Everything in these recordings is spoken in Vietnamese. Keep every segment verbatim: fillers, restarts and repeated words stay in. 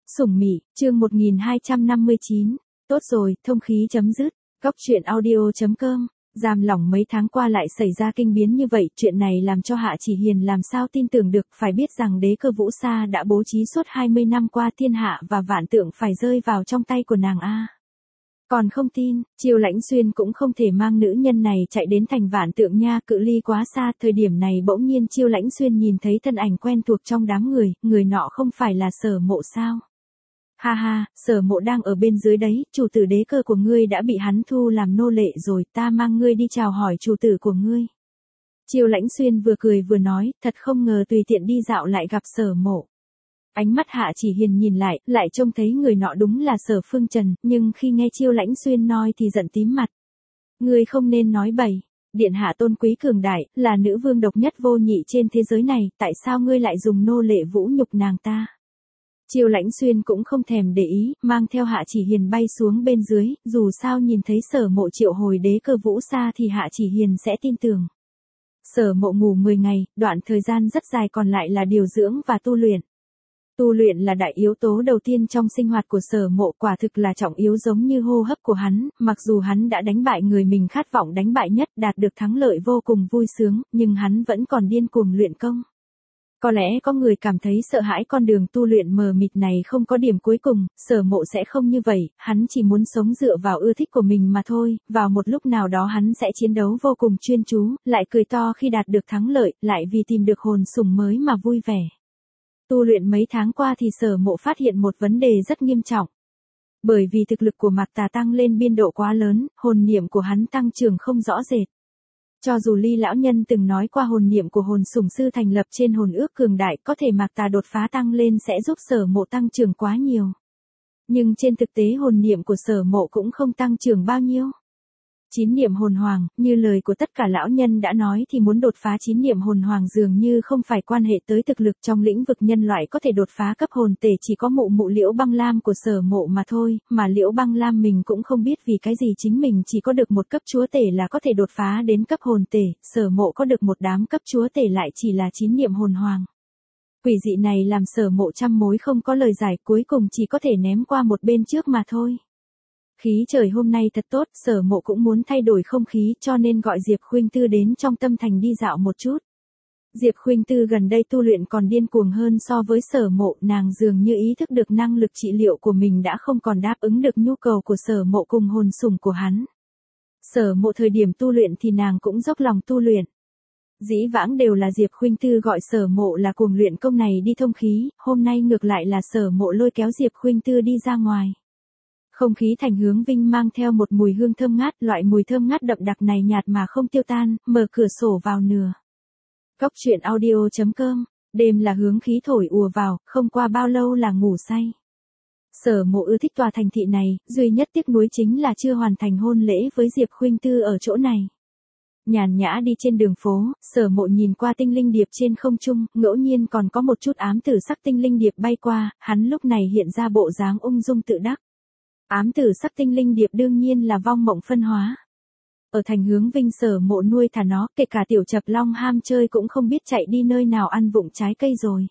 Sủng Mị, chương một nghìn hai trăm năm mươi chín. Tốt rồi, thông khí chấm dứt. Góc truyện audio chấm com. Giam lỏng mấy tháng qua lại xảy ra kinh biến như vậy, chuyện này làm cho Hạ Chỉ Hiền làm sao tin tưởng được, phải biết rằng đế cơ Vũ Sa đã bố trí suốt hai mươi năm qua thiên hạ và vạn tượng phải rơi vào trong tay của nàng a. Còn không tin, Chiêu Lãnh Xuyên cũng không thể mang nữ nhân này chạy đến thành vạn tượng nha, cự ly quá xa. Thời điểm này bỗng nhiên Chiêu Lãnh Xuyên nhìn thấy thân ảnh quen thuộc trong đám người, người nọ không phải là Sở Mộ sao? Ha ha, Sở Mộ đang ở bên dưới đấy, chủ tử đế cơ của ngươi đã bị hắn thu làm nô lệ rồi, ta mang ngươi đi chào hỏi chủ tử của ngươi. Chiêu Lãnh Xuyên vừa cười vừa nói, thật không ngờ tùy tiện đi dạo lại gặp Sở Mộ. Ánh mắt Hạ Chỉ Hiền nhìn lại, lại trông thấy người nọ đúng là Sở Phương Trần, nhưng khi nghe Chiêu Lãnh Xuyên nói thì giận tím mặt. Ngươi không nên nói bậy, điện hạ tôn quý cường đại, là nữ vương độc nhất vô nhị trên thế giới này, tại sao ngươi lại dùng nô lệ vũ nhục nàng ta? Chiêu Lãnh Xuyên cũng không thèm để ý, mang theo Hạ Chỉ Hiền bay xuống bên dưới, dù sao nhìn thấy Sở Mộ triệu hồi đế cơ Vũ Sa thì Hạ Chỉ Hiền sẽ tin tưởng. Sở Mộ ngủ mười ngày, đoạn thời gian rất dài còn lại là điều dưỡng và tu luyện. Tu luyện là đại yếu tố đầu tiên trong sinh hoạt của Sở Mộ, quả thực là trọng yếu giống như hô hấp của hắn, mặc dù hắn đã đánh bại người mình khát vọng đánh bại nhất, đạt được thắng lợi vô cùng vui sướng, nhưng hắn vẫn còn điên cuồng luyện công. Có lẽ có người cảm thấy sợ hãi con đường tu luyện mờ mịt này không có điểm cuối cùng, Sở Mộ sẽ không như vậy, hắn chỉ muốn sống dựa vào ưa thích của mình mà thôi, vào một lúc nào đó hắn sẽ chiến đấu vô cùng chuyên chú, lại cười to khi đạt được thắng lợi, lại vì tìm được hồn sủng mới mà vui vẻ. Tu luyện mấy tháng qua thì Sở Mộ phát hiện một vấn đề rất nghiêm trọng. Bởi vì thực lực của Mạc Tà tăng lên biên độ quá lớn, hồn niệm của hắn tăng trưởng không rõ rệt. Cho dù Ly lão nhân từng nói qua hồn niệm của hồn sủng sư thành lập trên hồn ước cường đại, có thể Mạc Tà đột phá tăng lên sẽ giúp Sở Mộ tăng trưởng quá nhiều. Nhưng trên thực tế hồn niệm của Sở Mộ cũng không tăng trưởng bao nhiêu. Chín niệm hồn hoàng, như lời của tất cả lão nhân đã nói thì muốn đột phá chín niệm hồn hoàng dường như không phải quan hệ tới thực lực, trong lĩnh vực nhân loại có thể đột phá cấp hồn tể chỉ có mụ mụ Liễu Băng Lam của Sở Mộ mà thôi, mà Liễu Băng Lam mình cũng không biết vì cái gì chính mình chỉ có được một cấp chúa tể là có thể đột phá đến cấp hồn tể, Sở Mộ có được một đám cấp chúa tể lại chỉ là chín niệm hồn hoàng. Quỷ dị này làm Sở Mộ trăm mối không có lời giải, cuối cùng chỉ có thể ném qua một bên trước mà thôi. Khí trời hôm nay thật tốt, Sở Mộ cũng muốn thay đổi không khí cho nên gọi Diệp Khuynh Tư đến trong tâm thành đi dạo một chút. Diệp Khuynh Tư gần đây tu luyện còn điên cuồng hơn so với Sở Mộ, nàng dường như ý thức được năng lực trị liệu của mình đã không còn đáp ứng được nhu cầu của Sở Mộ cùng hồn sủng của hắn. Sở Mộ thời điểm tu luyện thì nàng cũng dốc lòng tu luyện. Dĩ vãng đều là Diệp Khuynh Tư gọi Sở Mộ là cuồng luyện công này đi thông khí, hôm nay ngược lại là Sở Mộ lôi kéo Diệp Khuynh Tư đi ra ngoài. Không khí thành hướng Vinh mang theo một mùi hương thơm ngát, loại mùi thơm ngát đậm đặc này nhạt mà không tiêu tan, mở cửa sổ vào nửa. Góc truyện audio chấm com, đêm là hướng khí thổi ùa vào, không qua bao lâu là ngủ say. Sở Mộ ưa thích tòa thành thị này, duy nhất tiếc nuối chính là chưa hoàn thành hôn lễ với Diệp Khuynh Tư ở chỗ này. Nhàn nhã đi trên đường phố, Sở Mộ nhìn qua tinh linh điệp trên không trung, ngẫu nhiên còn có một chút ám tử sắc tinh linh điệp bay qua, hắn lúc này hiện ra bộ dáng ung dung tự đắc. Ám tử sắc tinh linh điệp đương nhiên là vong mộng phân hóa. Ở thành hướng Vinh Sở Mộ nuôi thả nó, kể cả tiểu chập long ham chơi cũng không biết chạy đi nơi nào ăn vụng trái cây rồi.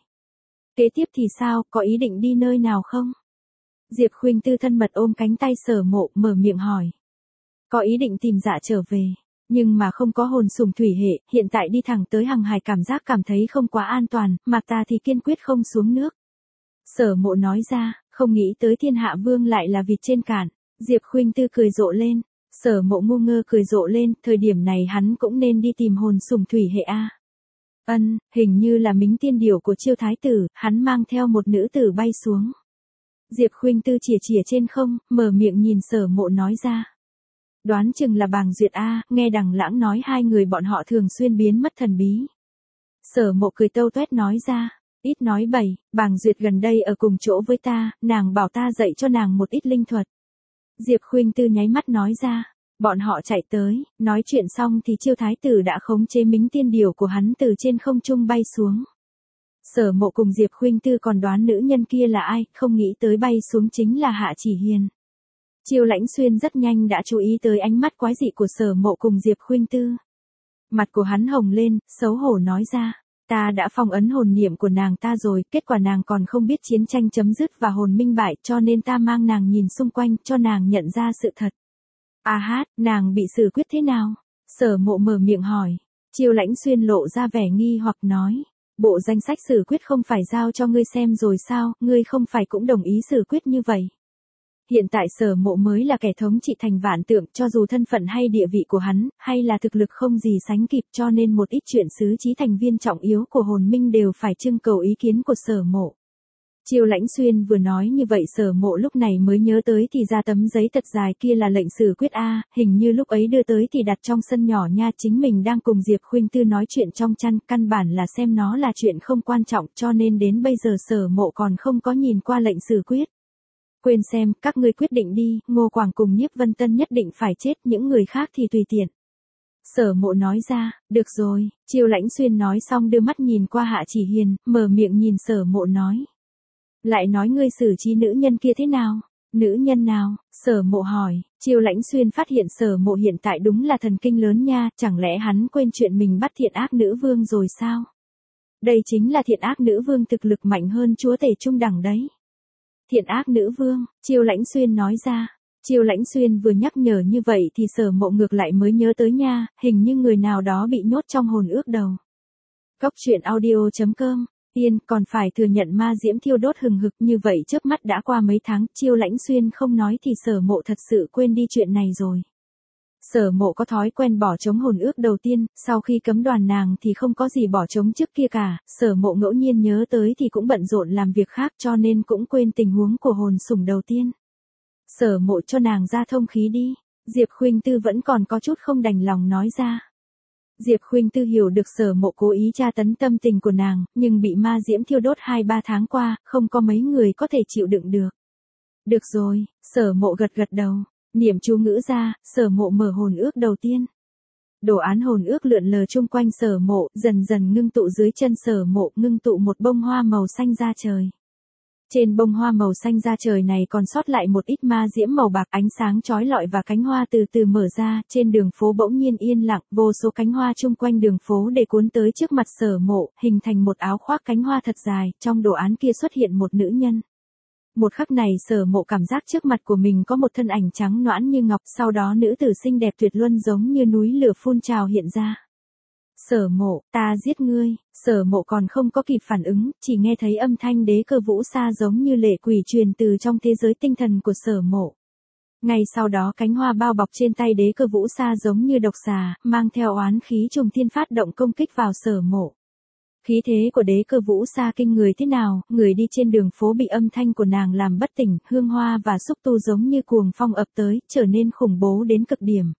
Kế tiếp thì sao, có ý định đi nơi nào không? Diệp Khuynh Tư thân mật ôm cánh tay Sở Mộ, mở miệng hỏi. Có ý định tìm dạ trở về, nhưng mà không có hồn sủng thủy hệ, hiện tại đi thẳng tới Hằng Hải cảm giác cảm thấy không quá an toàn, Mạc ta thì kiên quyết không xuống nước. Sở Mộ nói ra, không nghĩ tới thiên hạ vương lại là vịt trên cạn. Diệp Khuynh Tư cười rộ lên. Sở Mộ ngu ngơ cười rộ lên, thời điểm này hắn cũng nên đi tìm hồn sủng thủy hệ a. Ân, hình như là Mính Tiên Điểu của Chiêu Thái Tử, hắn mang theo một nữ tử bay xuống. Diệp Khuynh Tư chìa chìa trên không, mở miệng nhìn Sở Mộ nói ra. Đoán chừng là Bàng Duyệt a, nghe Đằng Lãng nói hai người bọn họ thường xuyên biến mất thần bí. Sở Mộ cười tâu tuét nói ra. Ít nói bậy, Bàng Duyệt gần đây ở cùng chỗ với ta, nàng bảo ta dạy cho nàng một ít linh thuật. Diệp Khuynh Tư nháy mắt nói ra, bọn họ chạy tới, nói chuyện xong thì Chiêu Thái Tử đã khống chế Mính Tiên Điểu của hắn từ trên không trung bay xuống. Sở Mộ cùng Diệp Khuynh Tư còn đoán nữ nhân kia là ai, không nghĩ tới bay xuống chính là Hạ Chỉ Hiền. Chiêu Lãnh Xuyên rất nhanh đã chú ý tới ánh mắt quái dị của Sở Mộ cùng Diệp Khuynh Tư. Mặt của hắn hồng lên, xấu hổ nói ra. Ta đã phong ấn hồn niệm của nàng ta rồi, kết quả nàng còn không biết chiến tranh chấm dứt và hồn minh bại, cho nên ta mang nàng nhìn xung quanh, cho nàng nhận ra sự thật. A hát, nàng bị xử quyết thế nào? Sở Mộ mở miệng hỏi. Chiêu Lãnh Xuyên lộ ra vẻ nghi hoặc nói. Bộ danh sách xử quyết không phải giao cho ngươi xem rồi sao, ngươi không phải cũng đồng ý xử quyết như vậy. Hiện tại Sở Mộ mới là kẻ thống trị thành vạn tượng, cho dù thân phận hay địa vị của hắn, hay là thực lực không gì sánh kịp, cho nên một ít chuyện xứ trí thành viên trọng yếu của hồn minh đều phải trưng cầu ý kiến của Sở Mộ. Chiêu Lãnh Xuyên vừa nói như vậy Sở Mộ lúc này mới nhớ tới thì ra tấm giấy thật dài kia là lệnh xử quyết a, hình như lúc ấy đưa tới thì đặt trong sân nhỏ nha, chính mình đang cùng Diệp Khuynh Tư nói chuyện trong chăn, căn bản là xem nó là chuyện không quan trọng, cho nên đến bây giờ Sở Mộ còn không có nhìn qua lệnh xử quyết. Quên xem, các ngươi quyết định đi, Ngô Quảng cùng Nhiếp Vân Tân nhất định phải chết, những người khác thì tùy tiện. Sở Mộ nói ra, được rồi, Chiêu Lãnh Xuyên nói xong đưa mắt nhìn qua Hạ Chỉ Hiền, mở miệng nhìn Sở Mộ nói. Lại nói ngươi xử trí nữ nhân kia thế nào? Nữ nhân nào? Sở Mộ hỏi. Chiêu Lãnh Xuyên phát hiện Sở Mộ hiện tại đúng là thần kinh lớn nha, chẳng lẽ hắn quên chuyện mình bắt thiện ác nữ vương rồi sao? Đây chính là thiện ác nữ vương thực lực mạnh hơn chúa tể trung đẳng đấy. Thiện ác nữ vương, Chiêu Lãnh Xuyên nói ra. Chiêu Lãnh Xuyên vừa nhắc nhở như vậy thì Sở Mộ ngược lại mới nhớ tới nha, hình như người nào đó bị nhốt trong hồn ước đầu. Cốc truyện audio chấm com. Tiên, còn phải thừa nhận ma diễm thiêu đốt hừng hực như vậy chớp mắt đã qua mấy tháng, Chiêu Lãnh Xuyên không nói thì Sở Mộ thật sự quên đi chuyện này rồi. Sở Mộ có thói quen bỏ trống hồn ước đầu tiên, sau khi cấm đoàn nàng thì không có gì bỏ trống trước kia cả, Sở Mộ ngẫu nhiên nhớ tới thì cũng bận rộn làm việc khác cho nên cũng quên tình huống của hồn sủng đầu tiên. Sở Mộ cho nàng ra thông khí đi, Diệp Khuynh Tư vẫn còn có chút không đành lòng nói ra. Diệp Khuynh Tư hiểu được Sở Mộ cố ý tra tấn tâm tình của nàng, nhưng bị ma diễm thiêu đốt hai ba tháng qua, không có mấy người có thể chịu đựng được. Được rồi, Sở Mộ gật gật đầu, niệm chú ngữ ra, Sở Mộ mở hồn ước đầu tiên. Đồ án hồn ước lượn lờ chung quanh Sở Mộ, dần dần ngưng tụ dưới chân Sở Mộ, ngưng tụ một bông hoa màu xanh da trời. Trên bông hoa màu xanh da trời này còn sót lại một ít ma diễm màu bạc, ánh sáng chói lọi và cánh hoa từ từ mở ra, trên đường phố bỗng nhiên yên lặng, vô số cánh hoa chung quanh đường phố để cuốn tới trước mặt Sở Mộ, hình thành một áo khoác cánh hoa thật dài, trong đồ án kia xuất hiện một nữ nhân. Một khắc này Sở Mộ cảm giác trước mặt của mình có một thân ảnh trắng nõn như ngọc, sau đó nữ tử xinh đẹp tuyệt luân giống như núi lửa phun trào hiện ra. Sở Mộ, ta giết ngươi. Sở Mộ còn không có kịp phản ứng, chỉ nghe thấy âm thanh Đế Cơ Vũ Sa giống như lệ quỷ truyền từ trong thế giới tinh thần của Sở Mộ. Ngay sau đó cánh hoa bao bọc trên tay Đế Cơ Vũ Sa giống như độc xà, mang theo oán khí trùng thiên phát động công kích vào Sở Mộ. Khí thế của Đế Cơ Vũ Sa kinh người thế nào, người đi trên đường phố bị âm thanh của nàng làm bất tỉnh, hương hoa và xúc tu giống như cuồng phong ập tới, trở nên khủng bố đến cực điểm.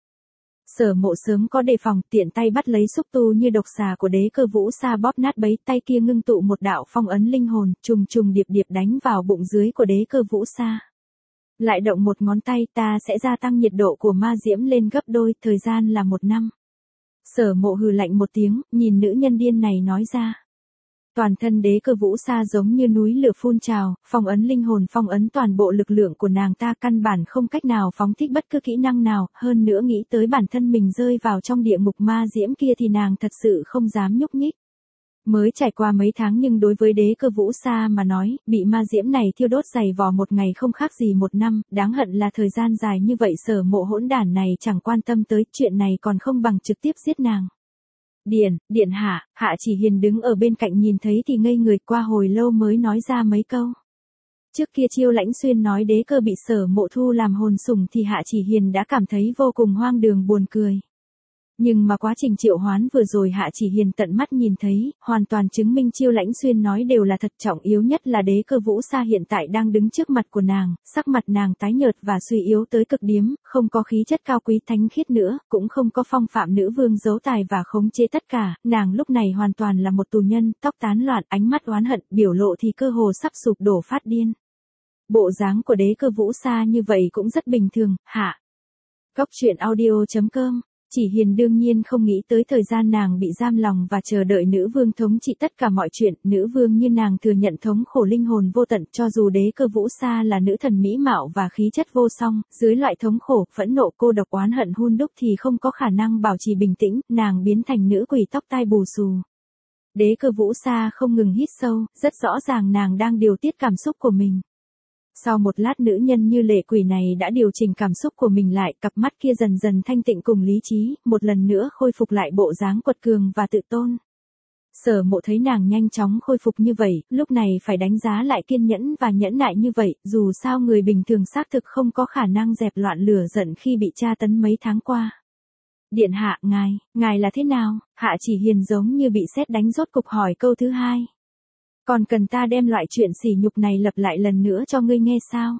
Sở Mộ sớm có đề phòng, tiện tay bắt lấy xúc tu như độc xà của Đế Cơ Vũ Sa bóp nát bấy, tay kia ngưng tụ một đạo phong ấn linh hồn, trùng trùng điệp điệp đánh vào bụng dưới của Đế Cơ Vũ Sa. Lại động một ngón tay, ta sẽ gia tăng nhiệt độ của ma diễm lên gấp đôi, thời gian là một năm. Sở Mộ hừ lạnh một tiếng, nhìn nữ nhân điên này nói ra. Toàn thân Đế Cơ Vũ Sa giống như núi lửa phun trào, phong ấn linh hồn, phong ấn toàn bộ lực lượng của nàng ta, căn bản không cách nào phóng thích bất cứ kỹ năng nào, hơn nữa nghĩ tới bản thân mình rơi vào trong địa ngục ma diễm kia thì nàng thật sự không dám nhúc nhích. Mới trải qua mấy tháng nhưng đối với Đế Cơ Vũ Sa mà nói, bị ma diễm này thiêu đốt dày vò một ngày không khác gì một năm, đáng hận là thời gian dài như vậy Sở Mộ hỗn đản này chẳng quan tâm tới, chuyện này còn không bằng trực tiếp giết nàng. Điện, điện hạ, Hạ Chỉ Hiền đứng ở bên cạnh nhìn thấy thì ngây người, qua hồi lâu mới nói ra mấy câu. Trước kia Chiêu Lãnh Xuyên nói Đế Cơ bị Sở Mộ thu làm hồn sủng thì Hạ Chỉ Hiền đã cảm thấy vô cùng hoang đường buồn cười. Nhưng mà quá trình triệu hoán vừa rồi Hạ Chỉ Hiền tận mắt nhìn thấy, hoàn toàn chứng minh Chiêu Lãnh Xuyên nói đều là thật, trọng yếu nhất là Đế Cơ Vũ Sa hiện tại đang đứng trước mặt của nàng, sắc mặt nàng tái nhợt và suy yếu tới cực điểm, không có khí chất cao quý thánh khiết nữa, cũng không có phong phạm nữ vương giấu tài và khống chế tất cả, nàng lúc này hoàn toàn là một tù nhân, tóc tán loạn, ánh mắt oán hận, biểu lộ thì cơ hồ sắp sụp đổ phát điên. Bộ dáng của Đế Cơ Vũ Sa như vậy cũng rất bình thường, hạ. Cốc truyện audio chấm com. Chỉ Hiền đương nhiên không nghĩ tới thời gian nàng bị giam lòng và chờ đợi nữ vương thống trị tất cả mọi chuyện, nữ vương như nàng thừa nhận thống khổ linh hồn vô tận, cho dù Đế Cơ Vũ Sa là nữ thần mỹ mạo và khí chất vô song, dưới loại thống khổ, phẫn nộ, cô độc, oán hận hun đúc thì không có khả năng bảo trì bình tĩnh, nàng biến thành nữ quỷ tóc tai bù xù. Đế Cơ Vũ Sa không ngừng hít sâu, rất rõ ràng nàng đang điều tiết cảm xúc của mình. Sau một lát nữ nhân như lệ quỷ này đã điều chỉnh cảm xúc của mình lại, cặp mắt kia dần dần thanh tịnh cùng lý trí, một lần nữa khôi phục lại bộ dáng quật cường và tự tôn. Sở Mộ thấy nàng nhanh chóng khôi phục như vậy, lúc này phải đánh giá lại kiên nhẫn và nhẫn nại như vậy, dù sao người bình thường xác thực không có khả năng dẹp loạn lửa giận khi bị tra tấn mấy tháng qua. Điện hạ, ngài, ngài là thế nào? Hạ Chỉ Hiền giống như bị sét đánh rốt cục hỏi câu thứ hai. Còn cần ta đem loại chuyện sỉ nhục này lặp lại lần nữa cho ngươi nghe sao?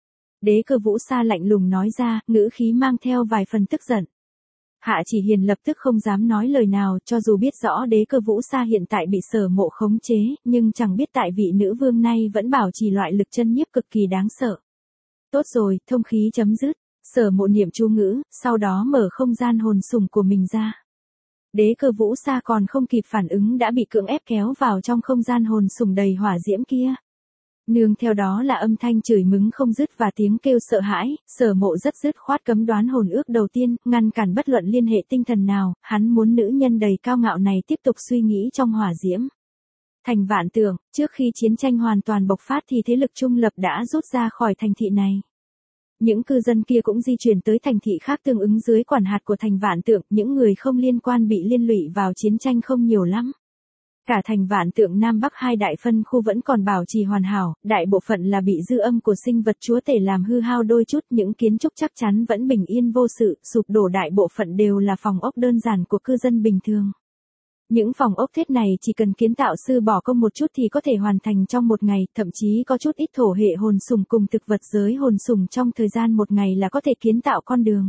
Đế Cơ Vũ Sa lạnh lùng nói ra, ngữ khí mang theo vài phần tức giận. Hạ Chỉ Hiền lập tức không dám nói lời nào, cho dù biết rõ Đế Cơ Vũ Sa hiện tại bị Sở Mộ khống chế, nhưng chẳng biết tại vị nữ vương này vẫn bảo trì loại lực chân nhiếp cực kỳ đáng sợ. Tốt rồi, thông khí chấm dứt. Sở Mộ niệm chú ngữ, sau đó mở không gian hồn sùng của mình ra. Đế Cơ Vũ Sa còn không kịp phản ứng đã bị cưỡng ép kéo vào trong không gian hồn sùng đầy hỏa diễm kia. Nương theo đó là âm thanh chửi mắng không dứt và tiếng kêu sợ hãi. Sở Mộ rất dứt khoát cấm đoán hồn ước đầu tiên, ngăn cản bất luận liên hệ tinh thần nào, hắn muốn nữ nhân đầy cao ngạo này tiếp tục suy nghĩ trong hỏa diễm. Thành Vạn Tượng, trước khi chiến tranh hoàn toàn bộc phát thì thế lực trung lập đã rút ra khỏi thành thị này. Những cư dân kia cũng di chuyển tới thành thị khác tương ứng dưới quản hạt của Thành Vạn Tượng, những người không liên quan bị liên lụy vào chiến tranh không nhiều lắm. Cả Thành Vạn Tượng Nam Bắc hai đại phân khu vẫn còn bảo trì hoàn hảo, đại bộ phận là bị dư âm của sinh vật chúa tể làm hư hao đôi chút, những kiến trúc chắc chắn vẫn bình yên vô sự, sụp đổ đại bộ phận đều là phòng ốc đơn giản của cư dân bình thường. Những phòng ốc thép này chỉ cần kiến tạo sư bỏ công một chút thì có thể hoàn thành trong một ngày, thậm chí có chút ít thổ hệ hồn sùng cùng thực vật giới hồn sùng trong thời gian một ngày là có thể kiến tạo con đường.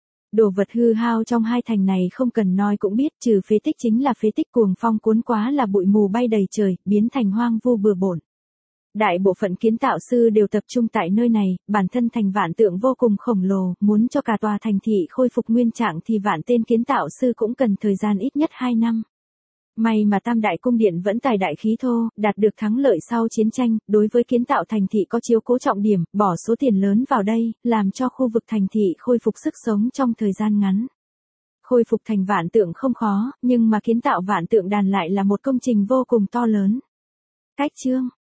Đồ vật hư hao trong hai thành này không cần nói cũng biết, trừ phế tích chính là phế tích cuồng phong cuốn quá là bụi mù bay đầy trời, biến thành hoang vu bừa bộn. Đại bộ phận kiến tạo sư đều tập trung tại nơi này, bản thân Thành Vạn Tượng vô cùng khổng lồ, muốn cho cả tòa thành thị khôi phục nguyên trạng thì vạn tên kiến tạo sư cũng cần thời gian ít nhất hai năm. May mà Tam Đại Cung Điện vẫn tài đại khí thô, đạt được thắng lợi sau chiến tranh, đối với kiến tạo thành thị có chiếu cố trọng điểm, bỏ số tiền lớn vào đây, làm cho khu vực thành thị khôi phục sức sống trong thời gian ngắn. Khôi phục Thành Vạn Tượng không khó, nhưng mà kiến tạo Vạn Tượng Đàn lại là một công trình vô cùng to lớn. Cách chương